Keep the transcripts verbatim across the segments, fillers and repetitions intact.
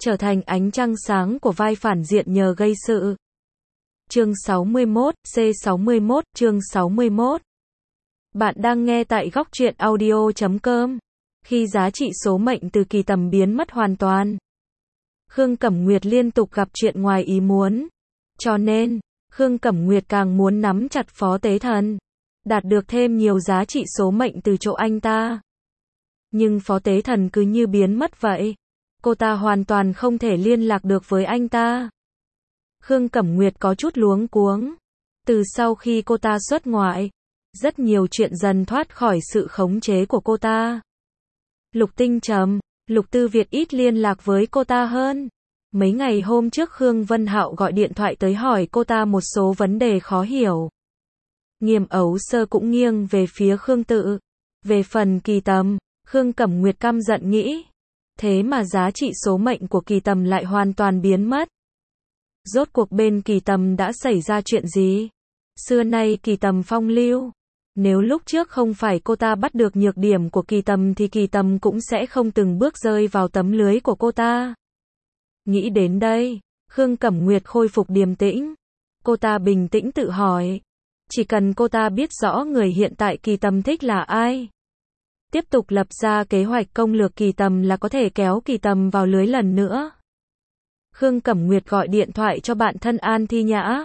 trở thành ánh trăng sáng của vai phản diện nhờ gây sự. Chương sáu mươi mốt, C sáu mươi mốt, chương sáu mươi mốt. Bạn đang nghe tại góc truyện audio chấm com. Khi giá trị số mệnh từ Kỳ Tầm biến mất hoàn toàn, Khương Cẩm Nguyệt liên tục gặp chuyện ngoài ý muốn. Cho nên, Khương Cẩm Nguyệt càng muốn nắm chặt Phó Tế Thần, đạt được thêm nhiều giá trị số mệnh từ chỗ anh ta. Nhưng Phó Tế Thần cứ như biến mất vậy. Cô ta hoàn toàn không thể liên lạc được với anh ta. Khương Cẩm Nguyệt có chút luống cuống. Từ sau khi cô ta xuất ngoại, rất nhiều chuyện dần thoát khỏi sự khống chế của cô ta. Lục Tinh Trầm, Lục Tư Việt ít liên lạc với cô ta hơn. Mấy ngày hôm trước Khương Vân Hạo gọi điện thoại tới hỏi cô ta một số vấn đề khó hiểu. Nghiêm Ấu Sơ cũng nghiêng về phía Khương Tự. Về phần Kỳ Tầm, Khương Cẩm Nguyệt căm giận nghĩ. Thế mà giá trị số mệnh của Kỳ Tầm lại hoàn toàn biến mất. Rốt cuộc bên Kỳ Tầm đã xảy ra chuyện gì? Xưa nay Kỳ Tầm phong lưu. Nếu lúc trước không phải cô ta bắt được nhược điểm của Kỳ Tầm thì Kỳ Tầm cũng sẽ không từng bước rơi vào tấm lưới của cô ta. Nghĩ đến đây, Khương Cẩm Nguyệt khôi phục điềm tĩnh. Cô ta bình tĩnh tự hỏi. Chỉ cần cô ta biết rõ người hiện tại Kỳ Tầm thích là ai, tiếp tục lập ra kế hoạch công lược Kỳ Tầm là có thể kéo Kỳ Tầm vào lưới lần nữa. Khương Cẩm Nguyệt gọi điện thoại cho bạn thân An Thi Nhã,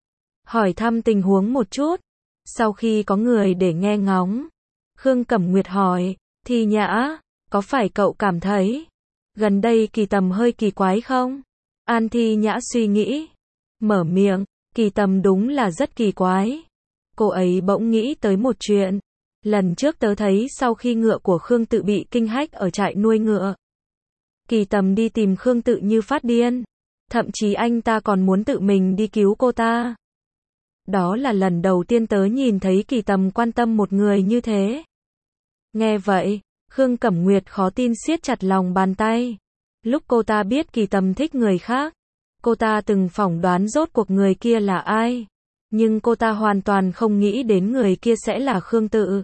hỏi thăm tình huống một chút. Sau khi có người để nghe ngóng, Khương Cẩm Nguyệt hỏi, Thi Nhã, có phải cậu cảm thấy gần đây Kỳ Tầm hơi kỳ quái không? An Thi Nhã suy nghĩ, mở miệng, Kỳ Tầm đúng là rất kỳ quái. Cô ấy bỗng nghĩ tới một chuyện. Lần trước tớ thấy sau khi ngựa của Khương Tự bị kinh hách ở trại nuôi ngựa, Kỳ Tầm đi tìm Khương Tự như phát điên. Thậm chí anh ta còn muốn tự mình đi cứu cô ta. Đó là lần đầu tiên tớ nhìn thấy Kỳ Tầm quan tâm một người như thế. Nghe vậy, Khương Cẩm Nguyệt khó tin siết chặt lòng bàn tay. Lúc cô ta biết Kỳ Tầm thích người khác, cô ta từng phỏng đoán rốt cuộc người kia là ai. Nhưng cô ta hoàn toàn không nghĩ đến người kia sẽ là Khương Tự.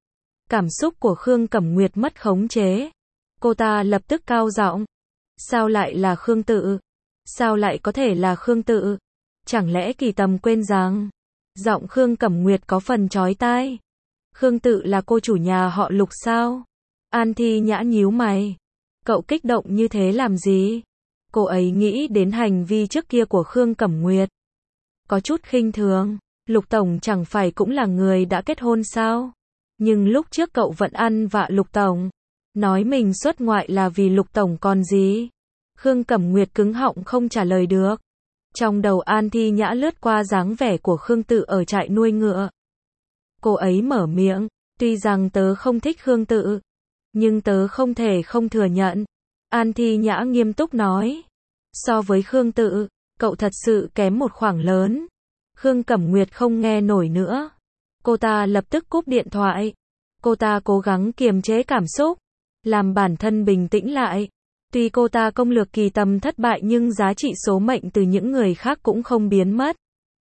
Cảm xúc của Khương Cẩm Nguyệt mất khống chế. Cô ta lập tức cao giọng. Sao lại là Khương Tự? Sao lại có thể là Khương Tự? Chẳng lẽ Kỳ Tầm quên rằng? Giọng Khương Cẩm Nguyệt có phần chói tai. Khương Tự là cô chủ nhà họ Lục sao? An Thi Nhã nhíu mày. Cậu kích động như thế làm gì? Cô ấy nghĩ đến hành vi trước kia của Khương Cẩm Nguyệt, có chút khinh thường. Lục Tổng chẳng phải cũng là người đã kết hôn sao? Nhưng lúc trước cậu vẫn ăn vạ Lục Tổng, nói mình xuất ngoại là vì Lục Tổng còn gì? Khương Cẩm Nguyệt cứng họng không trả lời được. Trong đầu An Thi Nhã lướt qua dáng vẻ của Khương Tự ở trại nuôi ngựa. Cô ấy mở miệng, tuy rằng tớ không thích Khương Tự, nhưng tớ không thể không thừa nhận. An Thi Nhã nghiêm túc nói. So với Khương Tự, cậu thật sự kém một khoảng lớn. Khương Cẩm Nguyệt không nghe nổi nữa. Cô ta lập tức cúp điện thoại. Cô ta cố gắng kiềm chế cảm xúc, làm bản thân bình tĩnh lại. Tuy cô ta công lược Kỳ Tầm thất bại nhưng giá trị số mệnh từ những người khác cũng không biến mất.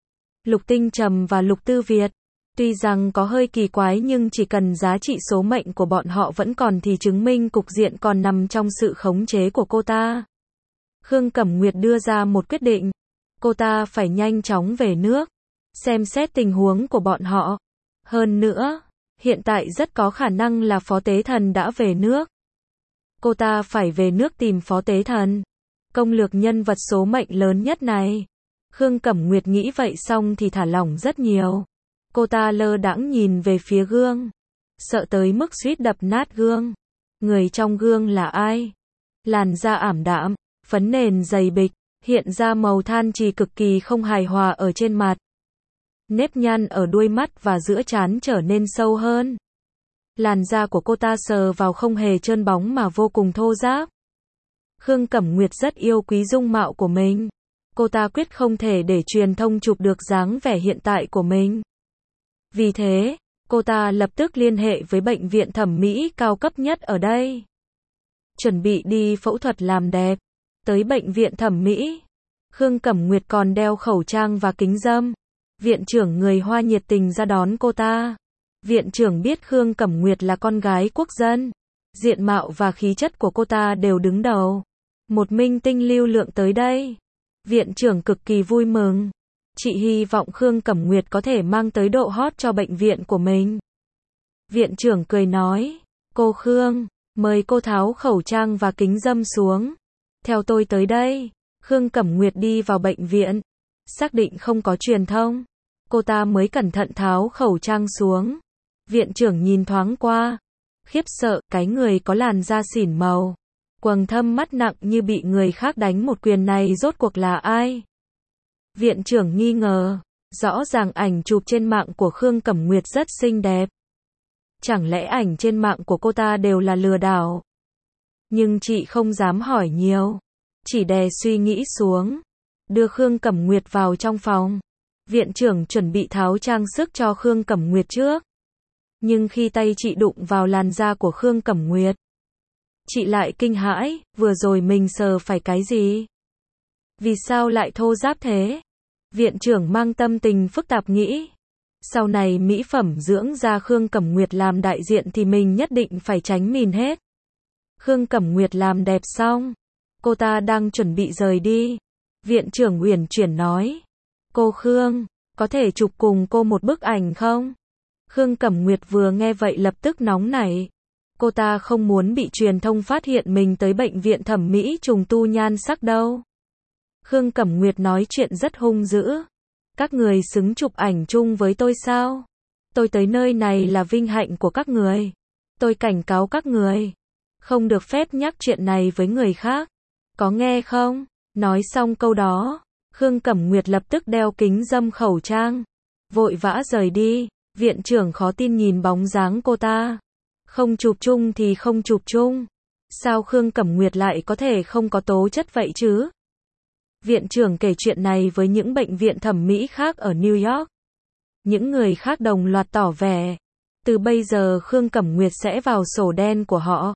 Lục Tinh Trầm và Lục Tư Việt, tuy rằng có hơi kỳ quái nhưng chỉ cần giá trị số mệnh của bọn họ vẫn còn thì chứng minh cục diện còn nằm trong sự khống chế của cô ta. Khương Cẩm Nguyệt đưa ra một quyết định. Cô ta phải nhanh chóng về nước, xem xét tình huống của bọn họ. Hơn nữa, hiện tại rất có khả năng là Phó Tế Thần đã về nước. Cô ta phải về nước tìm Phó Tế Thần, công lược nhân vật số mệnh lớn nhất này. Khương Cẩm Nguyệt nghĩ vậy xong thì thả lỏng rất nhiều. Cô ta lơ đãng nhìn về phía gương, sợ tới mức suýt đập nát gương. Người trong gương là ai? Làn da ảm đạm, phấn nền dày bịch, hiện ra màu than trì cực kỳ không hài hòa ở trên mặt. Nếp nhăn ở đuôi mắt và giữa trán trở nên sâu hơn. Làn da của cô ta sờ vào không hề trơn bóng mà vô cùng thô ráp. Khương Cẩm Nguyệt rất yêu quý dung mạo của mình. Cô ta quyết không thể để truyền thông chụp được dáng vẻ hiện tại của mình. Vì thế, cô ta lập tức liên hệ với bệnh viện thẩm mỹ cao cấp nhất ở đây. Chuẩn bị đi phẫu thuật làm đẹp. Tới bệnh viện thẩm mỹ, Khương Cẩm Nguyệt còn đeo khẩu trang và kính râm. Viện trưởng người Hoa nhiệt tình ra đón cô ta. Viện trưởng biết Khương Cẩm Nguyệt là con gái quốc dân, diện mạo và khí chất của cô ta đều đứng đầu. Một minh tinh lưu lượng tới đây. Viện trưởng cực kỳ vui mừng. Chị hy vọng Khương Cẩm Nguyệt có thể mang tới độ hot cho bệnh viện của mình. Viện trưởng cười nói, cô Khương, mời cô tháo khẩu trang và kính râm xuống. Theo tôi tới đây. Khương Cẩm Nguyệt đi vào bệnh viện. Xác định không có truyền thông. Cô ta mới cẩn thận tháo khẩu trang xuống. Viện trưởng nhìn thoáng qua. Khiếp sợ, cái người có làn da xỉn màu. Quầng thâm mắt nặng như bị người khác đánh một quyền này rốt cuộc là ai? Viện trưởng nghi ngờ. Rõ ràng ảnh chụp trên mạng của Khương Cẩm Nguyệt rất xinh đẹp. Chẳng lẽ ảnh trên mạng của cô ta đều là lừa đảo? Nhưng chị không dám hỏi nhiều. Chỉ đè suy nghĩ xuống. Đưa Khương Cẩm Nguyệt vào trong phòng. Viện trưởng chuẩn bị tháo trang sức cho Khương Cẩm Nguyệt trước. Nhưng khi tay chị đụng vào làn da của Khương Cẩm Nguyệt, chị lại kinh hãi, vừa rồi mình sờ phải cái gì? Vì sao lại thô ráp thế? Viện trưởng mang tâm tình phức tạp nghĩ. Sau này mỹ phẩm dưỡng da Khương Cẩm Nguyệt làm đại diện thì mình nhất định phải tránh mìn hết. Khương Cẩm Nguyệt làm đẹp xong. Cô ta đang chuẩn bị rời đi. Viện trưởng uyển chuyển nói. Cô Khương, có thể chụp cùng cô một bức ảnh không? Khương Cẩm Nguyệt vừa nghe vậy lập tức nóng nảy. Cô ta không muốn bị truyền thông phát hiện mình tới bệnh viện thẩm mỹ trùng tu nhan sắc đâu. Khương Cẩm Nguyệt nói chuyện rất hung dữ. Các người xứng chụp ảnh chung với tôi sao? Tôi tới nơi này là vinh hạnh của các người. Tôi cảnh cáo các người. Không được phép nhắc chuyện này với người khác. Có nghe không? Nói xong câu đó, Khương Cẩm Nguyệt lập tức đeo kính râm khẩu trang. Vội vã rời đi. Viện trưởng khó tin nhìn bóng dáng cô ta. Không chụp chung thì không chụp chung. Sao Khương Cẩm Nguyệt lại có thể không có tố chất vậy chứ? Viện trưởng kể chuyện này với những bệnh viện thẩm mỹ khác ở New York. Những người khác đồng loạt tỏ vẻ. Từ bây giờ Khương Cẩm Nguyệt sẽ vào sổ đen của họ.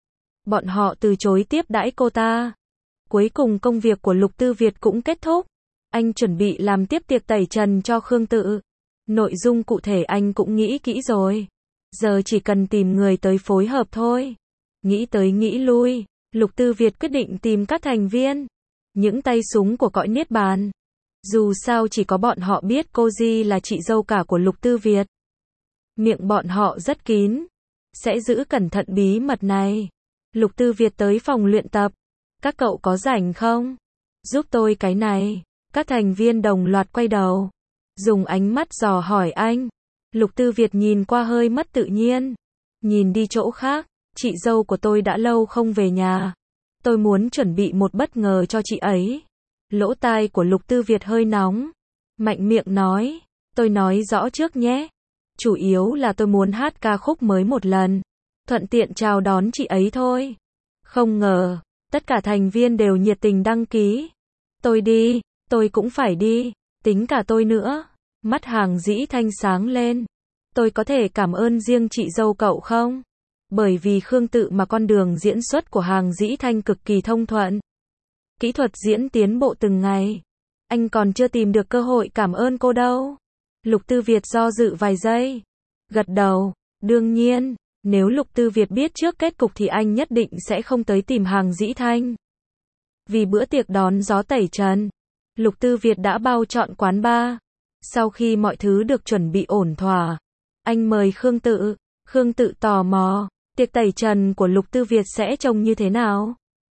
Bọn họ từ chối tiếp đãi cô ta. Cuối cùng công việc của Lục Tư Việt cũng kết thúc. Anh chuẩn bị làm tiếp tiệc tẩy trần cho Khương Tự. Nội dung cụ thể anh cũng nghĩ kỹ rồi. Giờ chỉ cần tìm người tới phối hợp thôi. Nghĩ tới nghĩ lui, Lục Tư Việt quyết định tìm các thành viên. Những tay súng của cõi Niết Bàn. Dù sao chỉ có bọn họ biết cô Di là chị dâu cả của Lục Tư Việt. Miệng bọn họ rất kín. Sẽ giữ cẩn thận bí mật này. Lục Tư Việt tới phòng luyện tập. Các cậu có rảnh không? Giúp tôi cái này. Các thành viên đồng loạt quay đầu. Dùng ánh mắt dò hỏi anh. Lục Tư Việt nhìn qua hơi mất tự nhiên. Nhìn đi chỗ khác. Chị dâu của tôi đã lâu không về nhà. Tôi muốn chuẩn bị một bất ngờ cho chị ấy. Lỗ tai của Lục Tư Việt hơi nóng. Mạnh miệng nói. Tôi nói rõ trước nhé. Chủ yếu là tôi muốn hát ca khúc mới một lần. Thuận tiện chào đón chị ấy thôi. Không ngờ, tất cả thành viên đều nhiệt tình đăng ký. Tôi đi, tôi cũng phải đi. Tính cả tôi nữa. Mắt Hàng Dĩ Thanh sáng lên. Tôi có thể cảm ơn riêng chị dâu cậu không? Bởi vì Khương Tự mà con đường diễn xuất của Hàng Dĩ Thanh cực kỳ thông thuận. Kỹ thuật diễn tiến bộ từng ngày. Anh còn chưa tìm được cơ hội cảm ơn cô đâu. Lục Tư Việt do dự vài giây. Gật đầu. Đương nhiên, nếu Lục Tư Việt biết trước kết cục thì anh nhất định sẽ không tới tìm Hàng Dĩ Thanh. Vì bữa tiệc đón gió tẩy trần, Lục Tư Việt đã bao trọn quán bar. Sau khi mọi thứ được chuẩn bị ổn thỏa, anh mời Khương Tự. Khương Tự tò mò, tiệc tẩy trần của Lục Tư Việt sẽ trông như thế nào?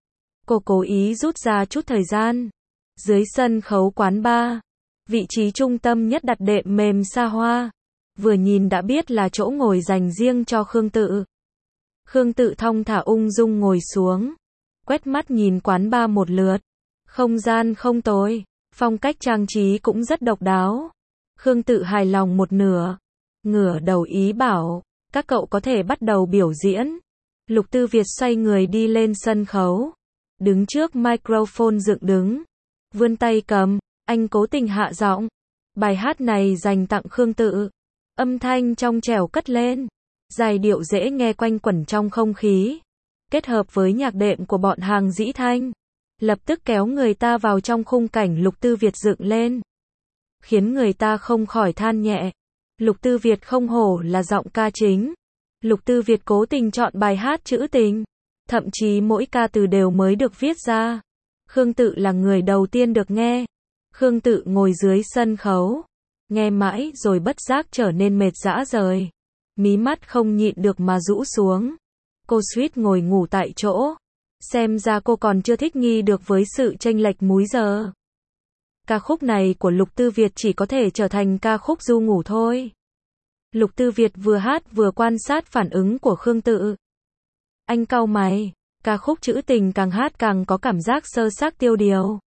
Cô cố ý rút ra chút thời gian. Dưới sân khấu quán bar, vị trí trung tâm nhất đặt đệm mềm xa hoa. Vừa nhìn đã biết là chỗ ngồi dành riêng cho Khương Tự. Khương Tự thong thả ung dung ngồi xuống. Quét mắt nhìn quán bar một lượt. Không gian không tồi. Phong cách trang trí cũng rất độc đáo. Khương Tự hài lòng một nửa. Ngửa đầu ý bảo. Các cậu có thể bắt đầu biểu diễn. Lục Tư Việt xoay người đi lên sân khấu. Đứng trước microphone dựng đứng. Vươn tay cầm. Anh cố tình hạ giọng. Bài hát này dành tặng Khương Tự. Âm thanh trong trẻo cất lên. Giai điệu dễ nghe quanh quẩn trong không khí. Kết hợp với nhạc đệm của bọn Hàng Dĩ Thanh. Lập tức kéo người ta vào trong khung cảnh Lục Tư Việt dựng lên. Khiến người ta không khỏi than nhẹ. Lục Tư Việt không hổ là giọng ca chính. Lục Tư Việt cố tình chọn bài hát trữ tình. Thậm chí mỗi ca từ đều mới được viết ra. Khương Tự là người đầu tiên được nghe. Khương Tự ngồi dưới sân khấu, nghe mãi rồi bất giác trở nên mệt rã rời. Mí mắt không nhịn được mà rũ xuống. Cô suýt ngồi ngủ tại chỗ. Xem ra cô còn chưa thích nghi được với sự chênh lệch múi giờ. Ca khúc này của Lục Tư Việt chỉ có thể trở thành ca khúc ru ngủ thôi. Lục Tư Việt vừa hát vừa quan sát phản ứng của Khương Tự. Anh cau mày, ca khúc trữ tình càng hát càng có cảm giác sơ xác tiêu điều.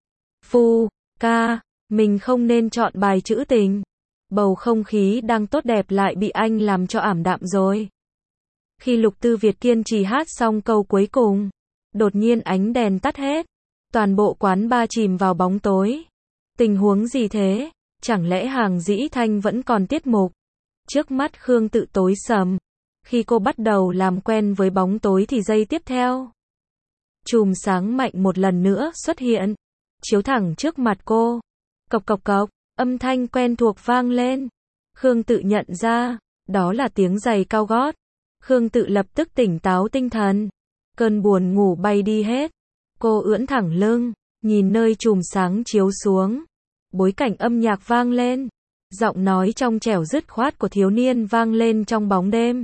Phu, ca, mình không nên chọn bài trữ tình. Bầu không khí đang tốt đẹp lại bị anh làm cho ảm đạm rồi. Khi Lục Tư Việt kiên trì hát xong câu cuối cùng, đột nhiên ánh đèn tắt hết. Toàn bộ quán bar chìm vào bóng tối. Tình huống gì thế? Chẳng lẽ Hàng Dĩ Thanh vẫn còn tiết mục? Trước mắt Khương Tự tối sầm. Khi cô bắt đầu làm quen với bóng tối thì giây tiếp theo, chùm sáng mạnh một lần nữa xuất hiện, chiếu thẳng trước mặt cô. Cộc cộc cộc, âm thanh quen thuộc vang lên. Khương Tự nhận ra, đó là tiếng giày cao gót. Khương Tự lập tức tỉnh táo tinh thần. Cơn buồn ngủ bay đi hết. Cô ưỡn thẳng lưng, nhìn nơi chùm sáng chiếu xuống. Bối cảnh âm nhạc vang lên. Giọng nói trong trẻo dứt khoát của thiếu niên vang lên trong bóng đêm.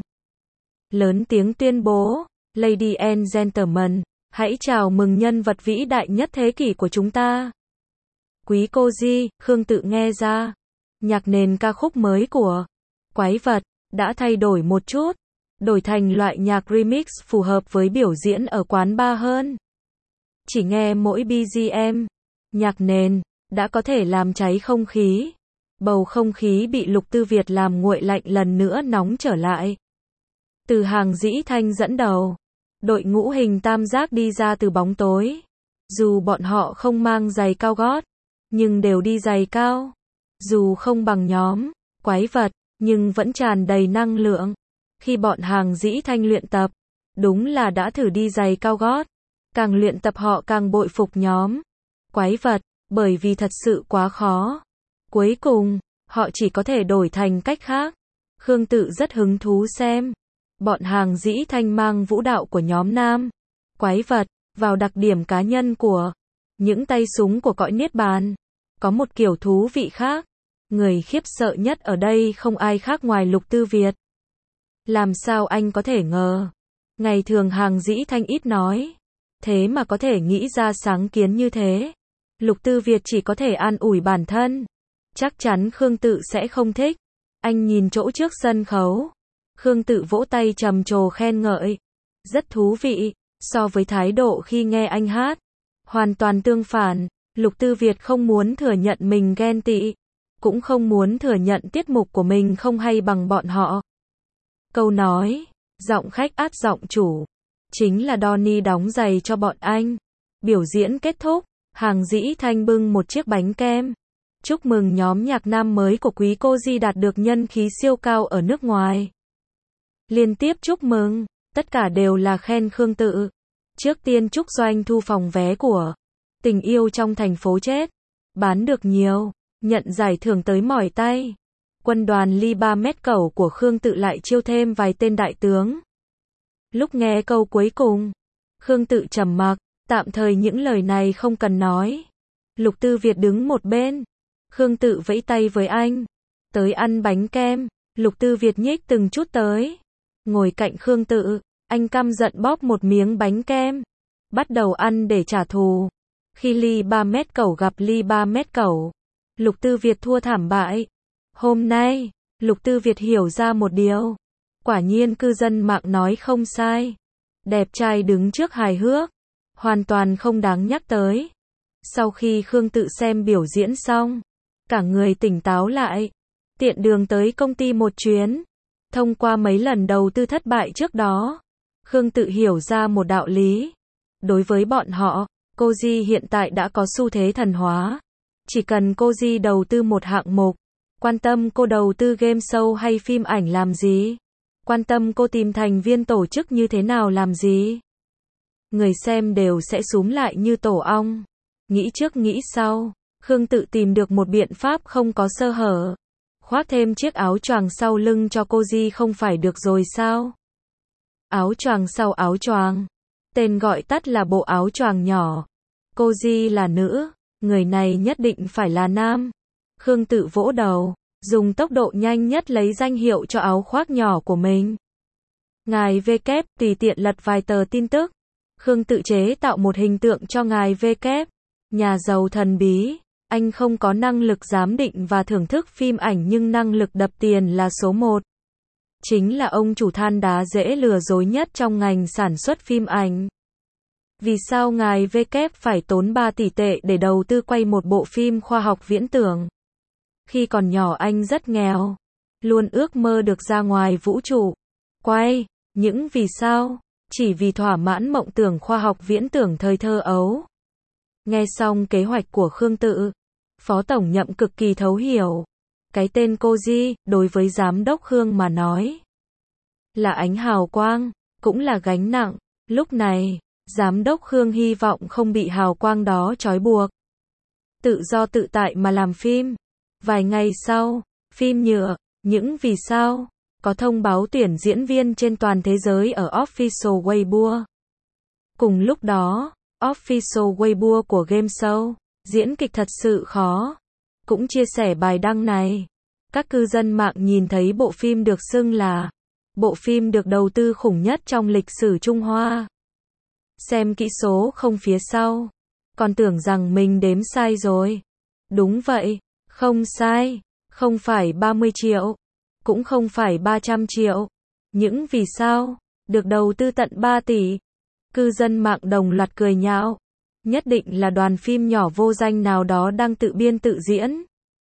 Lớn tiếng tuyên bố, Lady and Gentlemen, hãy chào mừng nhân vật vĩ đại nhất thế kỷ của chúng ta. Quý cô Di, Khương Tự nghe ra. Nhạc nền ca khúc mới của Quái Vật đã thay đổi một chút. Đổi thành loại nhạc remix phù hợp với biểu diễn ở quán bar hơn. Chỉ nghe mỗi bê giê em, nhạc nền, đã có thể làm cháy không khí. Bầu không khí bị Lục Tư Việt làm nguội lạnh lần nữa nóng trở lại. Từ Hàng Dĩ Thanh dẫn đầu, đội ngũ hình tam giác đi ra từ bóng tối. Dù bọn họ không mang giày cao gót, nhưng đều đi giày cao. Dù không bằng nhóm Quái Vật, nhưng vẫn tràn đầy năng lượng. Khi bọn Hàng Dĩ Thanh luyện tập, đúng là đã thử đi giày cao gót. Càng luyện tập họ càng bội phục nhóm Quái Vật, bởi vì thật sự quá khó. Cuối cùng, họ chỉ có thể đổi thành cách khác. Khương Tự rất hứng thú xem. Bọn Hàng Dĩ Thanh mang vũ đạo của nhóm nam Quái Vật vào đặc điểm cá nhân của những tay súng của cõi Niết Bàn. Có một kiểu thú vị khác. Người khiếp sợ nhất ở đây không ai khác ngoài Lục Tư Việt. Làm sao anh có thể ngờ? Ngày thường Hàng Dĩ Thanh ít nói. Thế mà có thể nghĩ ra sáng kiến như thế. Lục Tư Việt chỉ có thể an ủi bản thân. Chắc chắn Khương Tự sẽ không thích. Anh nhìn chỗ trước sân khấu. Khương Tự vỗ tay trầm trồ khen ngợi. Rất thú vị, so với thái độ khi nghe anh hát. Hoàn toàn tương phản, Lục Tư Việt không muốn thừa nhận mình ghen tị. Cũng không muốn thừa nhận tiết mục của mình không hay bằng bọn họ. Câu nói, giọng khách át giọng chủ. Chính là Donnie đóng giày cho bọn anh. Biểu diễn kết thúc, Hàng Dĩ Thanh bưng một chiếc bánh kem. Chúc mừng nhóm nhạc nam mới của Quý cô Di đạt được nhân khí siêu cao ở nước ngoài. Liên tiếp chúc mừng, tất cả đều là khen Khương Tự. Trước tiên chúc doanh thu phòng vé của Tình yêu trong thành phố chết bán được nhiều, nhận giải thưởng tới mỏi tay. Quân đoàn ly ba mét cẩu của Khương Tự lại chiêu thêm vài tên đại tướng. Lúc nghe câu cuối cùng, Khương Tự trầm mặc, tạm thời những lời này không cần nói. Lục Tư Việt đứng một bên. Khương Tự vẫy tay với anh. Tới ăn bánh kem. Lục Tư Việt nhích từng chút tới. Ngồi cạnh Khương Tự, anh căm giận bóp một miếng bánh kem. Bắt đầu ăn để trả thù. Khi ly ba mét cẩu gặp ly ba mét cẩu, Lục Tư Việt thua thảm bại. Hôm nay, Lục Tư Việt hiểu ra một điều. Quả nhiên cư dân mạng nói không sai. Đẹp trai đứng trước hài hước, hoàn toàn không đáng nhắc tới. Sau khi Khương Tự xem biểu diễn xong, cả người tỉnh táo lại. Tiện đường tới công ty một chuyến. Thông qua mấy lần đầu tư thất bại trước đó, Khương Tự hiểu ra một đạo lý. Đối với bọn họ, cô Di hiện tại đã có xu thế thần hóa. Chỉ cần cô Di đầu tư một hạng mục, quan tâm cô đầu tư game show hay phim ảnh làm gì, quan tâm cô tìm thành viên tổ chức như thế nào làm gì, người xem đều sẽ xúm lại như tổ ong. Nghĩ trước nghĩ sau, Khương Tự tìm được một biện pháp không có sơ hở. Khoác thêm chiếc áo choàng sau lưng cho cô Di không phải được rồi sao? Áo choàng sau áo choàng, tên gọi tắt là bộ áo choàng nhỏ. Cozy là nữ, người này nhất định phải là nam. Khương Tự vỗ đầu, dùng tốc độ nhanh nhất lấy danh hiệu cho áo khoác nhỏ của mình. Ngài V kép tùy tiện lật vài tờ tin tức. Khương Tự chế tạo một hình tượng cho ngài V kép, nhà giàu thần bí. Anh không có năng lực giám định và thưởng thức phim ảnh nhưng năng lực đập tiền là số một. Chính là ông chủ than đá dễ lừa dối nhất trong ngành sản xuất phim ảnh. Vì sao ngài V kép phải tốn ba tỷ tệ để đầu tư quay một bộ phim khoa học viễn tưởng? Khi còn nhỏ anh rất nghèo, luôn ước mơ được ra ngoài vũ trụ, quay, những vì sao? Chỉ vì thỏa mãn mộng tưởng khoa học viễn tưởng thời thơ ấu. Nghe xong kế hoạch của Khương Tự, Phó Tổng Nhậm cực kỳ thấu hiểu. Cái tên Cozy, đối với Giám đốc Khương mà nói, là ánh hào quang, cũng là gánh nặng. Lúc này, Giám đốc Khương hy vọng không bị hào quang đó trói buộc. Tự do tự tại mà làm phim. Vài ngày sau, phim nhựa, những vì sao, có thông báo tuyển diễn viên trên toàn thế giới ở Official Weibo. Cùng lúc đó, Official Weibo của Game Show, diễn kịch thật sự khó, cũng chia sẻ bài đăng này. Các cư dân mạng nhìn thấy bộ phim được xưng là bộ phim được đầu tư khủng nhất trong lịch sử Trung Hoa. Xem kỹ số không phía sau, còn tưởng rằng mình đếm sai rồi. Đúng vậy, không sai, không phải ba mươi triệu, cũng không phải ba trăm triệu. Những vì sao, được đầu tư tận ba tỷ. Cư dân mạng đồng loạt cười nhạo. Nhất định là đoàn phim nhỏ vô danh nào đó đang tự biên tự diễn.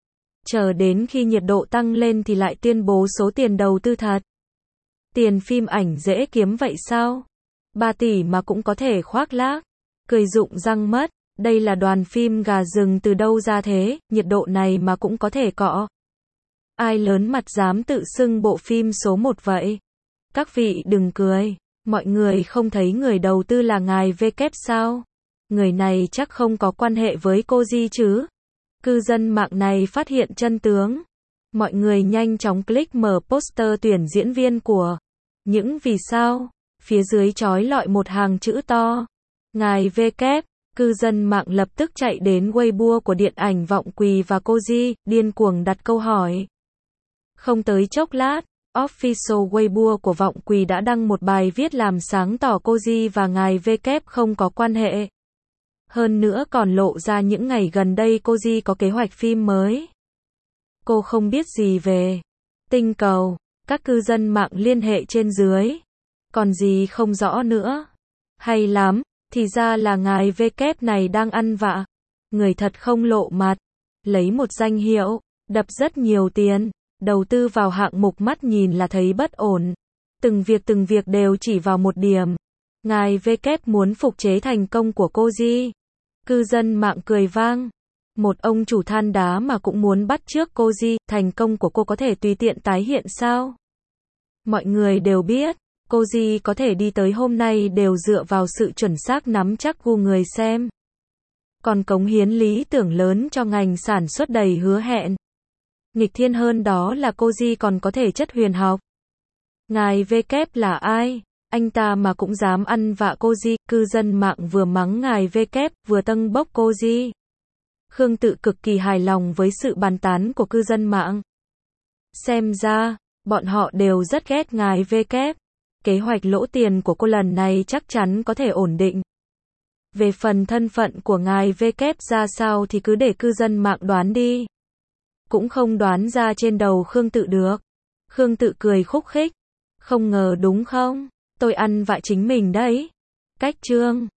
Chờ đến khi nhiệt độ tăng lên thì lại tuyên bố số tiền đầu tư thật. Tiền phim ảnh dễ kiếm vậy sao? ba tỷ mà cũng có thể khoác lác. Cười rụng răng mất. Đây là đoàn phim gà rừng từ đâu ra thế, nhiệt độ này mà cũng có thể cọ. Ai lớn mặt dám tự xưng bộ phim số một vậy? Các vị đừng cười. Mọi người không thấy người đầu tư là ngài V kép sao? Người này chắc không có quan hệ với Cozy chứ? Cư dân mạng này phát hiện chân tướng. Mọi người nhanh chóng click mở poster tuyển diễn viên của những vì sao. Phía dưới chói lọi một hàng chữ to. Ngài V kép. Cư dân mạng lập tức chạy đến Weibo của điện ảnh Vọng Quỳ và Cozy, điên cuồng đặt câu hỏi. Không tới chốc lát, Official Weibo của Vọng Quỳ đã đăng một bài viết làm sáng tỏ Cozy và ngài V kép không có quan hệ. Hơn nữa còn lộ ra những ngày gần đây Cozy có kế hoạch phim mới. Cô không biết gì về tinh cầu, các cư dân mạng liên hệ trên dưới. Còn gì không rõ nữa. Hay lắm, thì ra là ngài V kép này đang ăn vạ. Người thật không lộ mặt. Lấy một danh hiệu, đập rất nhiều tiền, đầu tư vào hạng mục mắt nhìn là thấy bất ổn. Từng việc từng việc đều chỉ vào một điểm. Ngài V kép muốn phục chế thành công của Cozy. Cư dân mạng cười vang. Một ông chủ than đá mà cũng muốn bắt chước Cozy, thành công của cô có thể tùy tiện tái hiện sao? Mọi người đều biết, Cozy có thể đi tới hôm nay đều dựa vào sự chuẩn xác nắm chắc gu người xem. Còn cống hiến lý tưởng lớn cho ngành sản xuất đầy hứa hẹn. Nghịch thiên hơn đó là Cozy còn có thể chất huyền học. Ngài V kép là ai? Anh ta mà cũng dám ăn vạ Cozy. Cư dân mạng vừa mắng ngài V kép, vừa tâng bốc Cozy. Khương Tự cực kỳ hài lòng với sự bàn tán của cư dân mạng. Xem ra, bọn họ đều rất ghét ngài V kép. Kế hoạch lỗ tiền của cô lần này chắc chắn có thể ổn định. Về phần thân phận của ngài V kép ra sao thì cứ để cư dân mạng đoán đi. Cũng không đoán ra trên đầu Khương Tự được. Khương Tự cười khúc khích. Không ngờ đúng không? Tôi ăn vạ chính mình đấy. Cách chương